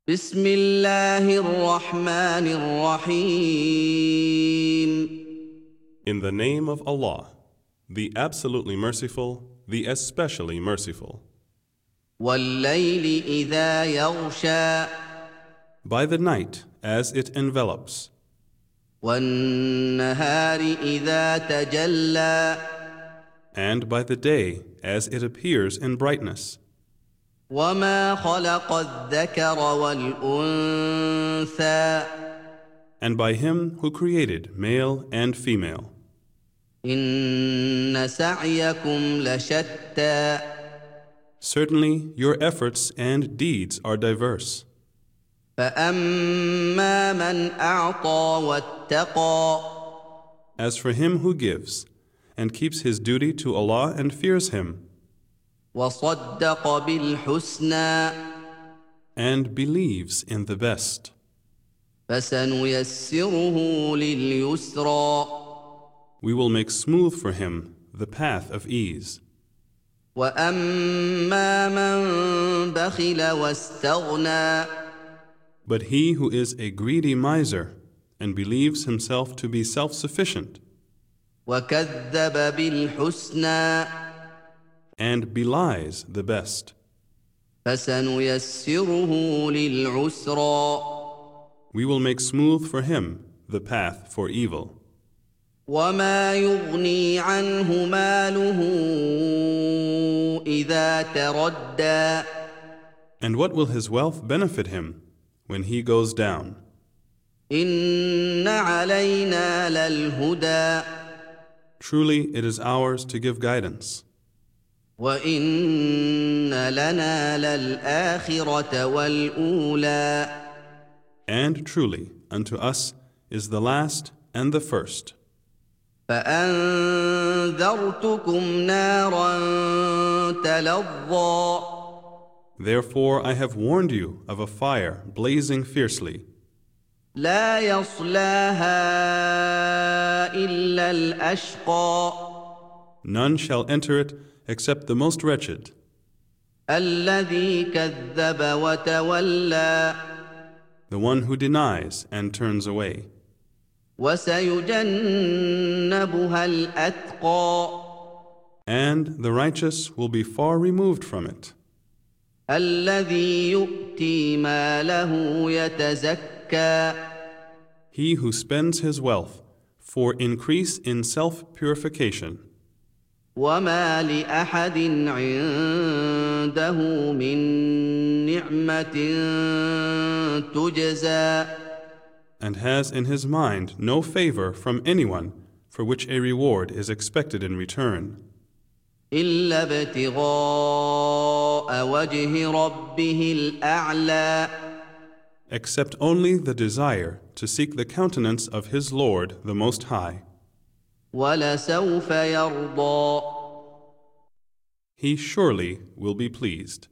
بسم الله الرحمن الرحيم. In the name of Allah, the absolutely merciful, the especially merciful. والليل إذا يغشى By the night as it envelops, والنهار إذا تجلى and by the day as it appears in brightness, وما خلق الذكر والأنثى and by Him who created male and female. إن سعيكم لشتى Certainly your efforts and deeds are diverse. فأما من أعطى واتقى As for him who gives and keeps his duty to Allah and fears Him, وصدق بالحسنى and believes in the best, فسنيسره لليسرى we will make smooth for him the path of ease. وأما من بخل واستغنى But he who is a greedy miser and believes himself to be self-sufficient وكذب بالحسنى and belies the best, فسنيسره للعسرى we will make smooth for him the path for evil. وما يغني عنه ماله إذا تردى And what will his wealth benefit him when he goes down? إن علينا للهدى Truly it is ours to give guidance, وإن لنا للآخرة والأولى and truly unto us is the last and the first. فأنذرتكم نارا تلظى Therefore I have warned you of a fire blazing fiercely. لا يصلاها إلا الأشقى None shall enter it except the most wretched, الذي كذب وتولى the one who denies and turns away. وسيجنبها الأتقى And the righteous will be far removed from it, الذي يؤتي ماله يتزكى he who spends his wealth for increase in self-purification. وما لأحد عنده من نعمة تجزى And has in his mind no favor from anyone for which a reward is expected in return, إلا ابتغاء وجه ربه الأعلى except only the desire to seek the countenance of his Lord the Most High. ولسوف يرضى He surely will be pleased.